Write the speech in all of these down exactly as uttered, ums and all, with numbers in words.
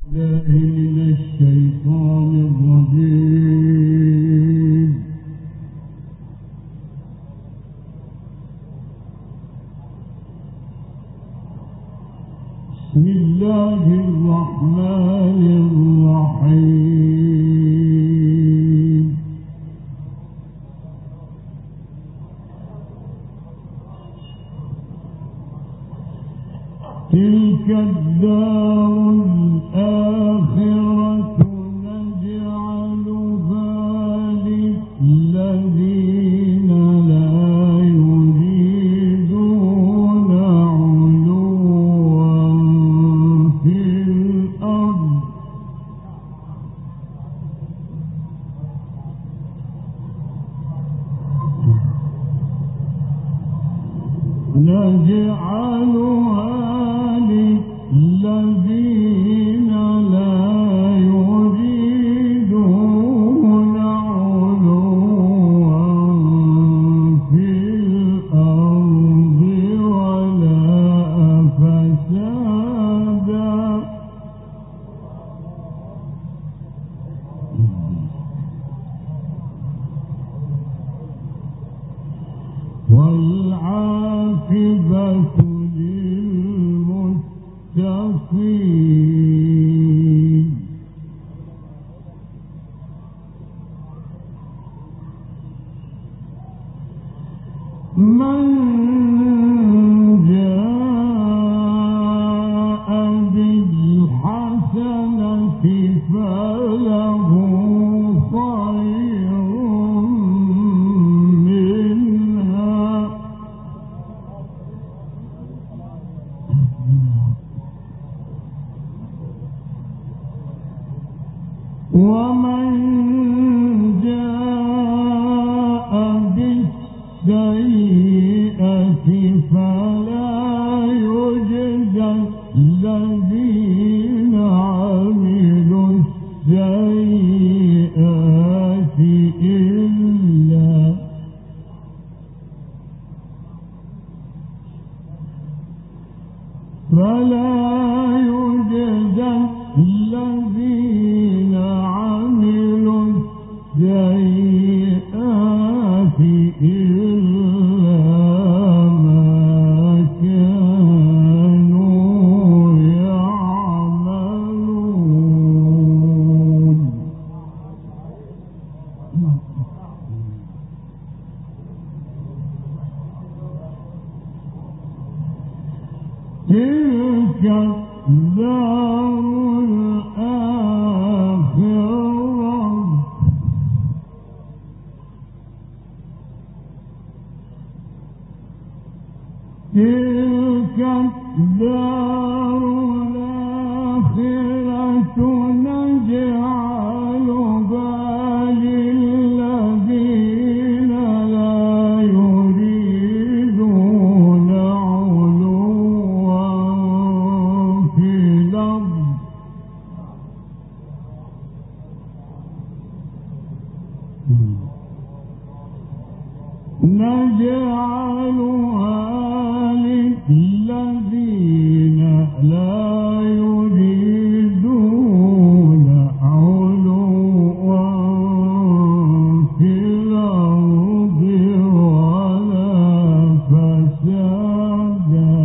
تلك الدار الآخرة نجعلها للذين لا يريدون علوا في الأرض نجعلها الذين لا يريدون علوا في الأرض ولا فسادا والعاقبة للمتقين من جاء بالحسنة فله خير منها ومن جاء بالسيئة فلا يجزى الذين عملوا السيئات إلا فلا يجزى الذين عملوا السيئات إلا ما كانوا يعملون تلك الدار الآخرة تلك الدار الآخرة نجعلها للذين لا يريدون علوا في الأرض نجعلها للذين لا يريدون علوا في الأرض ولا فسادا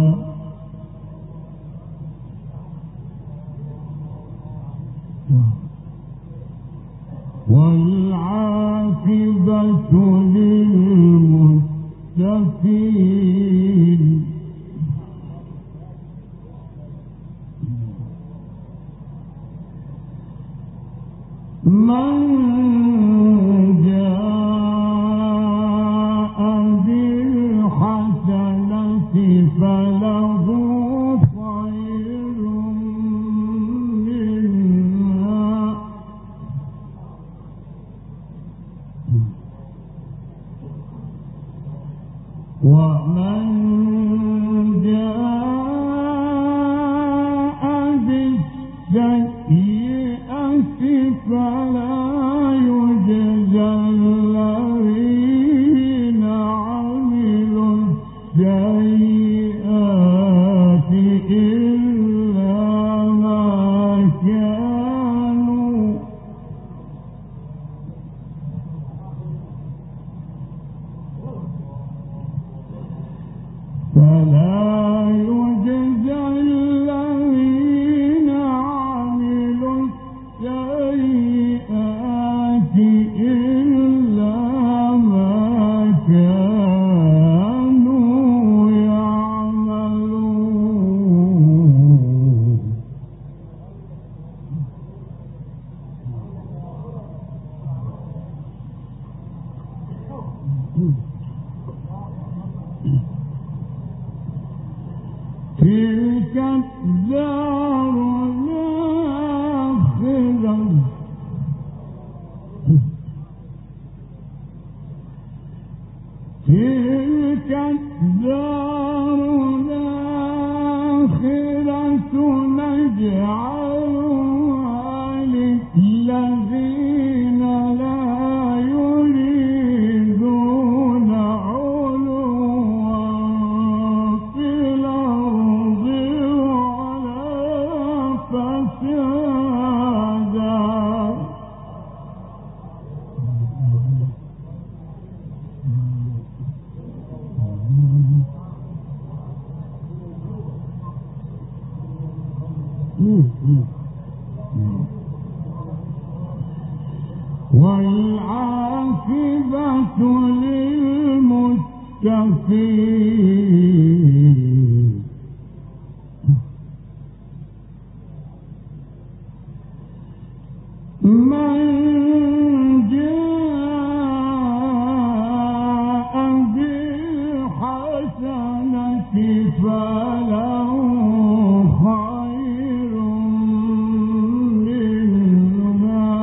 والعاقبة للمتقين من جاء بالحسنة فله خير منها ومن جاء بالسيئة فلا الدار الآخرة تلك الدار الآخرة نجعلها للذين لا يريدون علوا في الأرض ولا فسادا والعاقبة للمتقين من جاء بالحسنة فله خير منها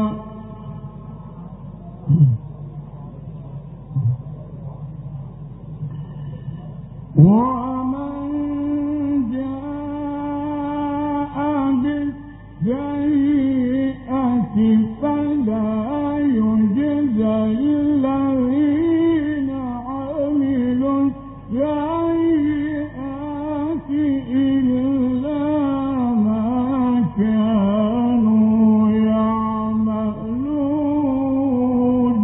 ومن جاء بالسيئة فلا يجزى الذين عملوا السيئات إلا ما كانوا يعملون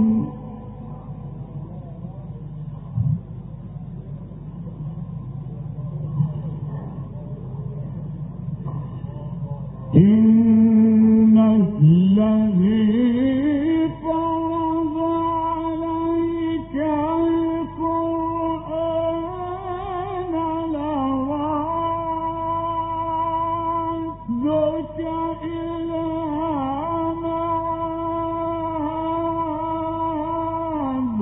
إن الذي فرض عليك القرآن لرادك إلى معاد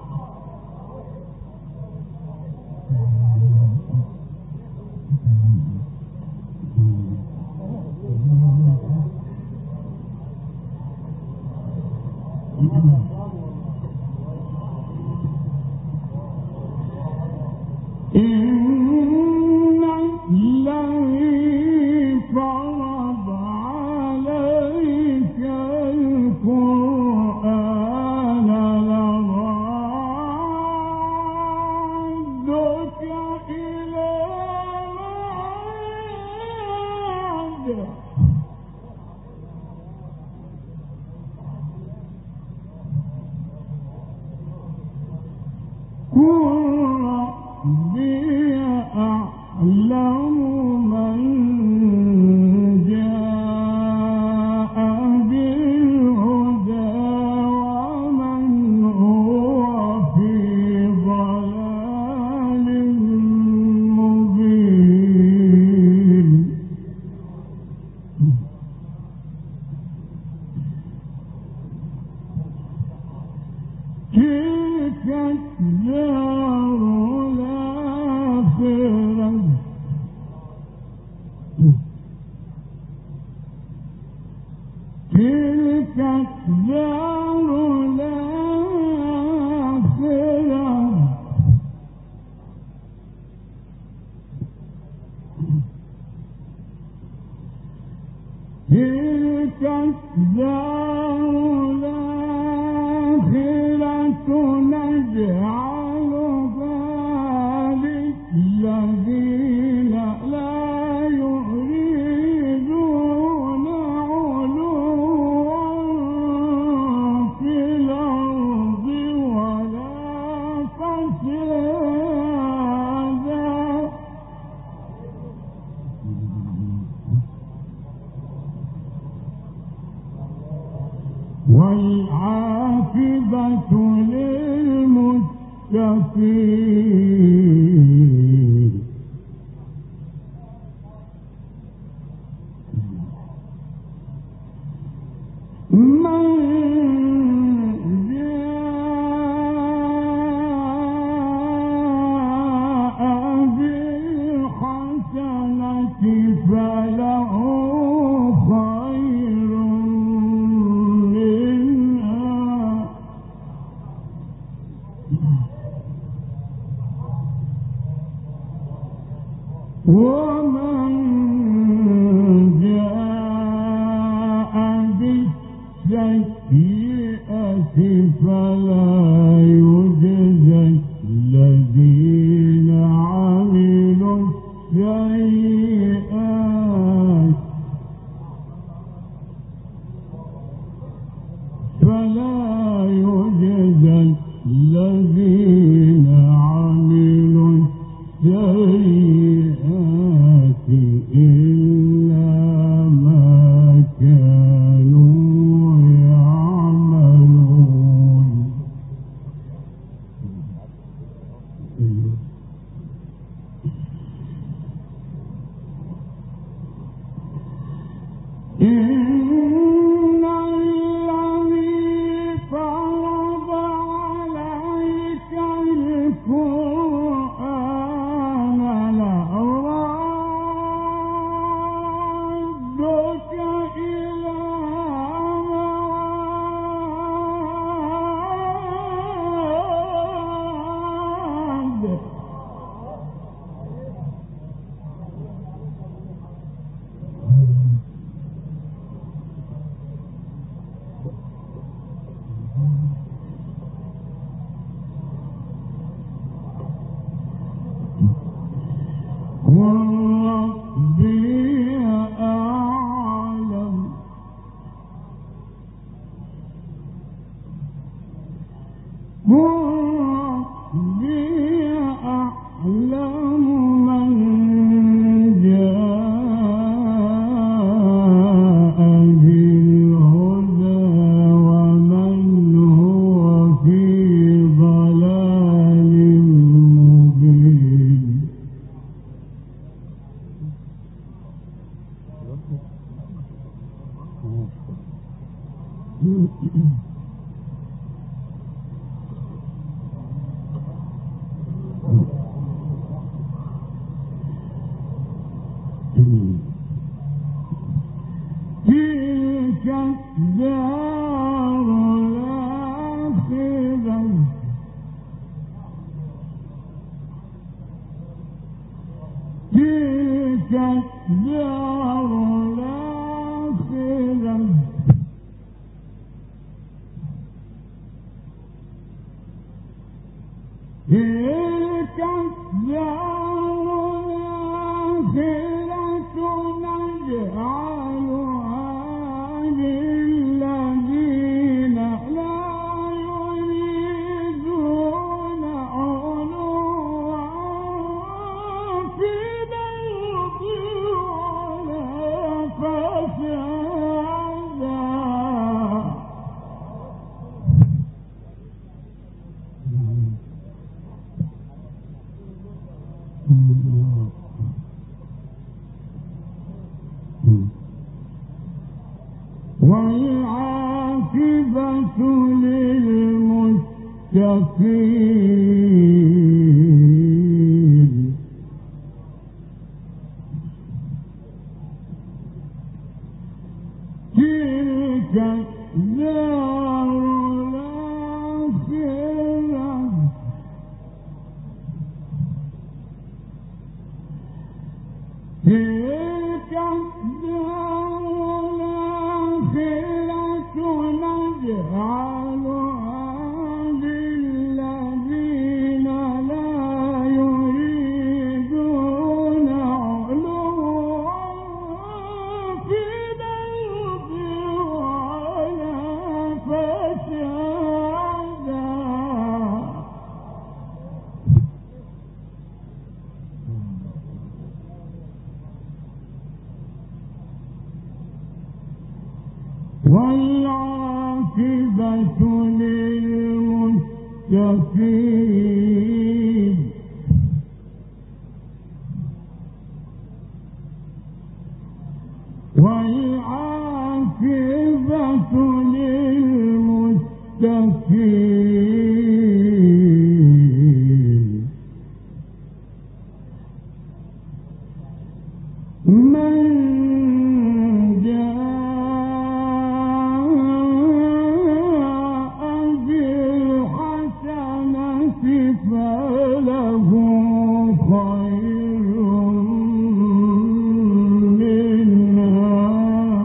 إن الذي فرض عليك القرآن لرادك إلى معاد قل ربي أعلم من جاء بالهدى ومن هو في ضلال مبين تلك الدار الآخرة تلك الدار الآخرة تلك الدار الآخرة نجعلها للذين لا يريدون علوا في الأرض ولا فسادا والعاقبة للمتقين من جاء بالحسنة فلا إن الذي فرض عليك القرآن لرادك إلى معاد وربي أعلم وربي أعلم من جاء بالهدى ومن هو في ضلال مبين تلك الدار الآخرة تلك الدار الآخرة تلك الدار الآخرة نجعلها للذين لا يريدون علوا في الأرض ولا فسادا والعاقبة للمتقين تلك الدار الآخرة تلك الدار الآخرة نجعلها للذين لا يريدون علوا في الأرض ولا فسادا والعاقبة للمتقين والعاقبة للمتقين من فله خير منها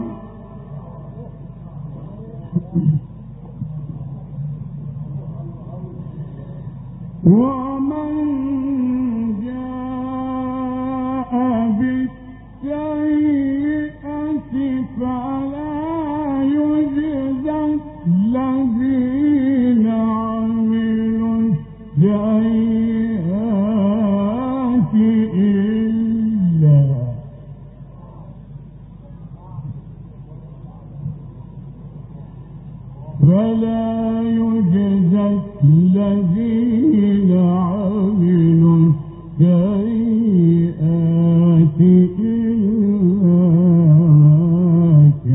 ومن جاء بالسيئة فلا يجزى الذين عملوا السيئات إلا فلا يجزى الذين عملوا السيئات إلا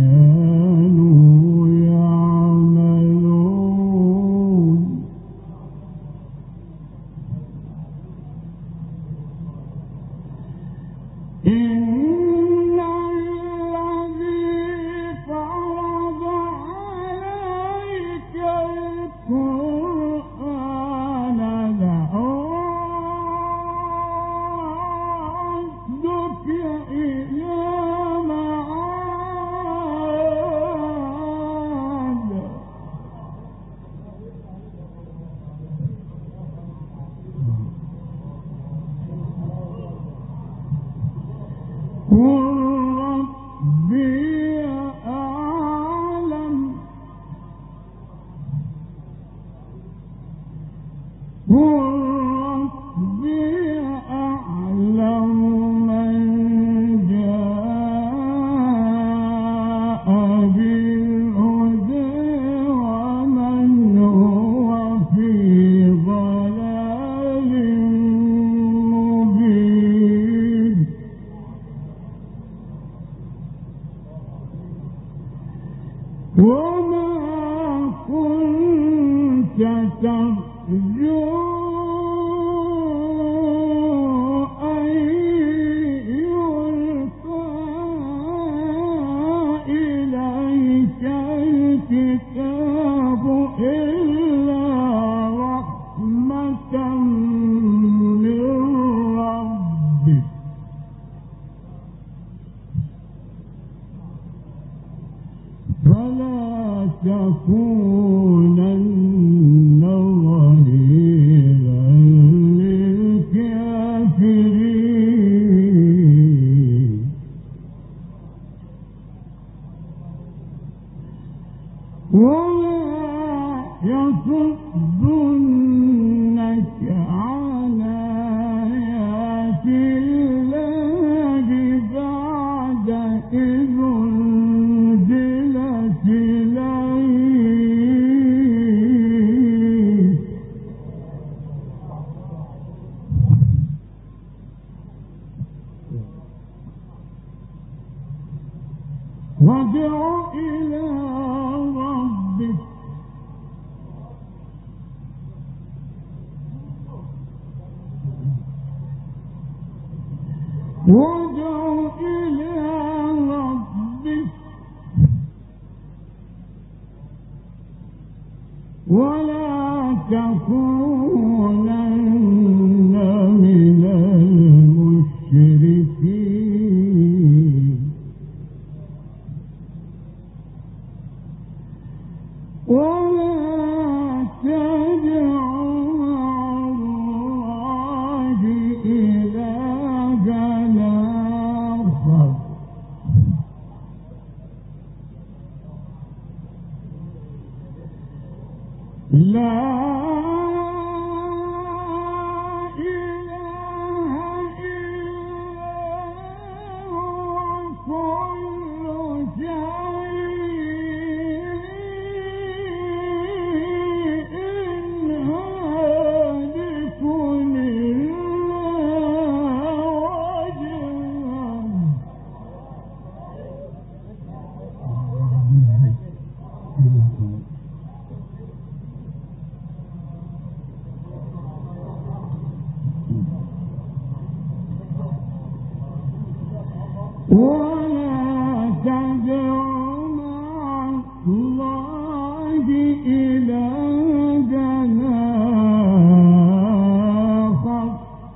وما كنت ترجو أن يلقى إليك الكتاب إلا رحمة من ربك فلا تكونن ظهيرا للكافرين ولا يصدنك عن آيات الله بعد إذ أنزلت إليك وادع إلى ربك وادع إلى ربك ولا تكونن من المشركين ولا تدع مع الله إلها آخر لا إله إلا هو كل شيء هالك إلا وجهه ولا تدع مع الله إلها آخر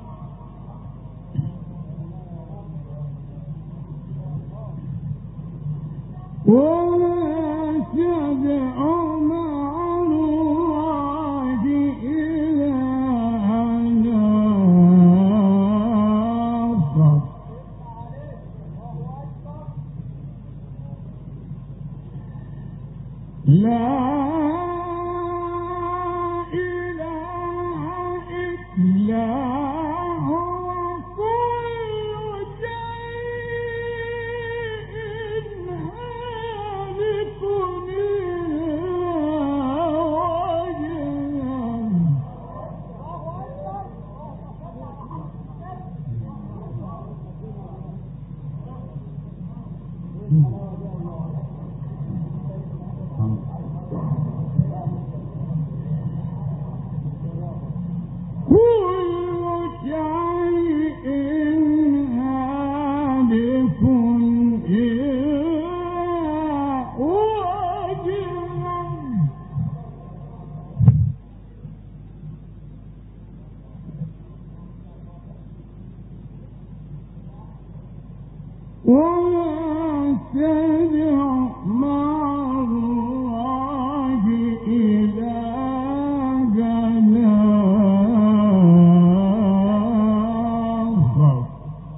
ولا تدع مع الله إلها آخر لا إله إلا هو كل شيء هالك ولا تدع مع الله إلها آخر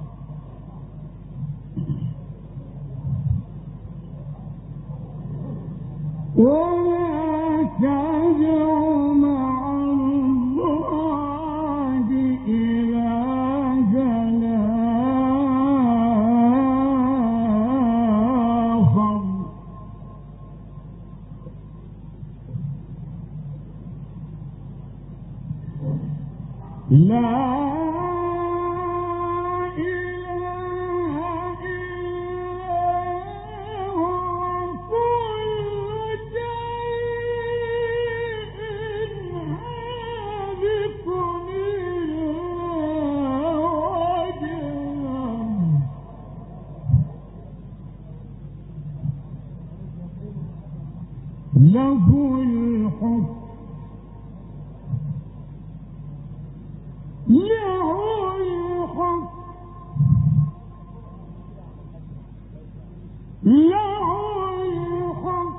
ولا تدع مع الله إلها آخر لا إله إلا هو كل له الحكم له الحكم له الحكم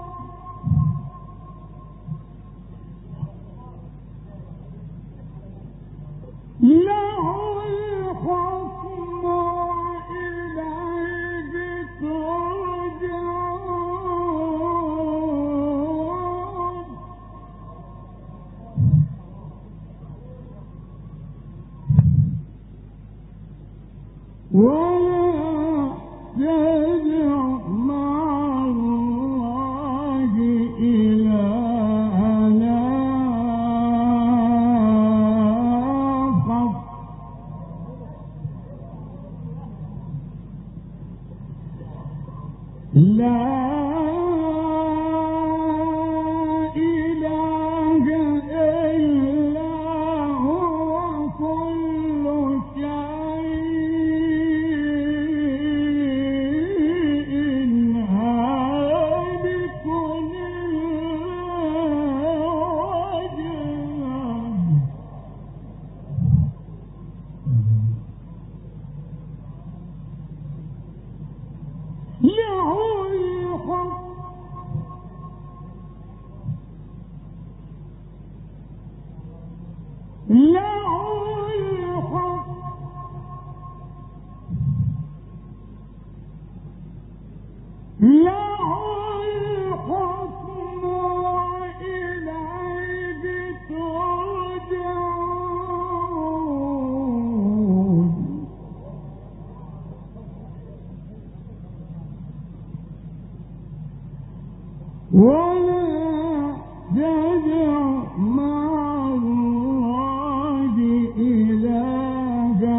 له الحكم وإليه ترجعون ولا تدع مع الله إلها آخر لا إله إلا هو كل شيء هالك إلا وجهه له الحكم له الحكم له الحكم وإليه ترجعون ولا تدع مع الله إلها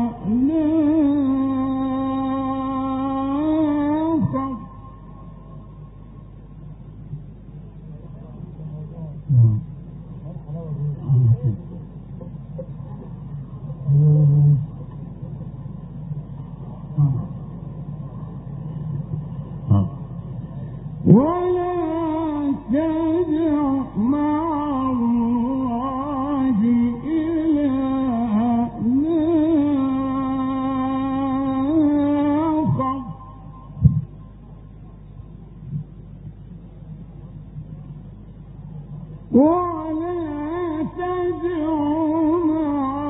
آخر ولا تدع مع الله إلها آخر ولا تدع مع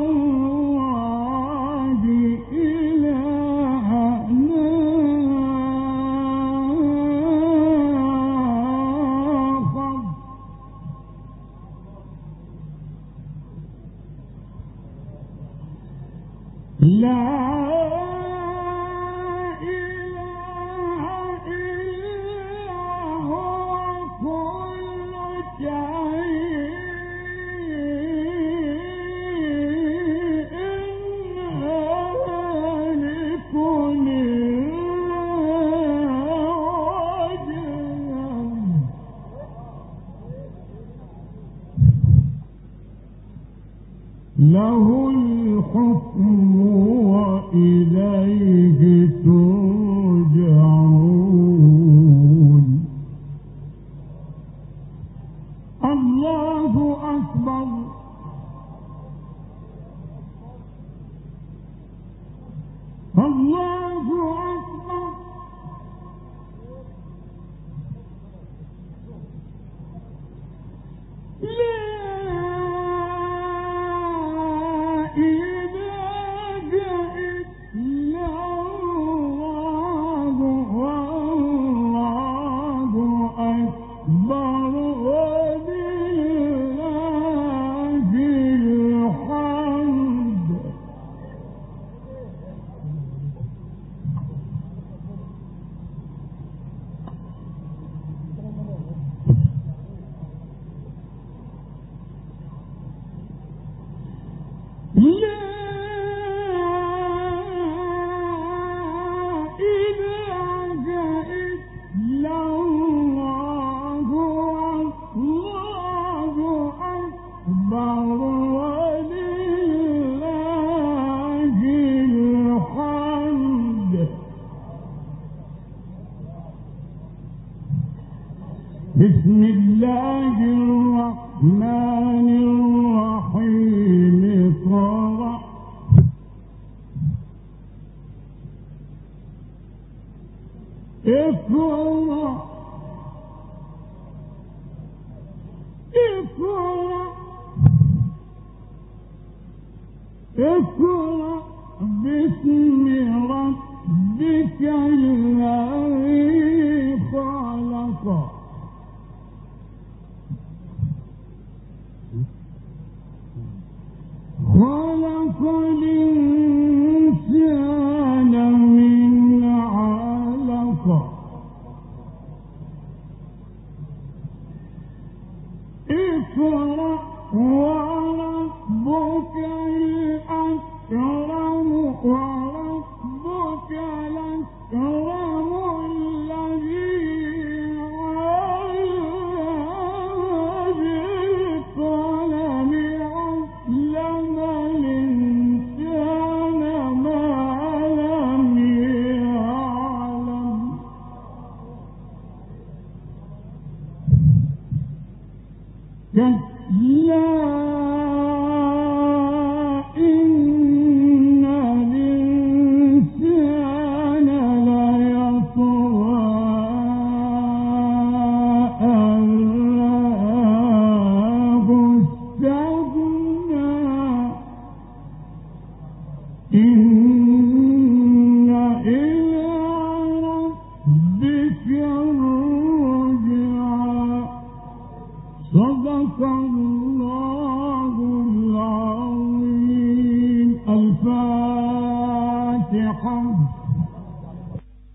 الله إلها آخر لا إله إلا هو كل شيء هالك إلا وجهه له الحكم وإليه ترجعون الله أكبر الله أكبر لا إله بسم الله الرحمن الرحيم اقرأ اقرأ اقرأ اقرأ باسم ربك الذي خلق خلق الإنسان من علق اقرأ وربك الأكرم وربك الأكرم الذي علم بالقلم علم الإنسان ما لم يعلم كلا إن الإنسان ليطغى أن رآه استغنى إن إلى ربك الرجعى صدق الله العظيم. الفاتحة.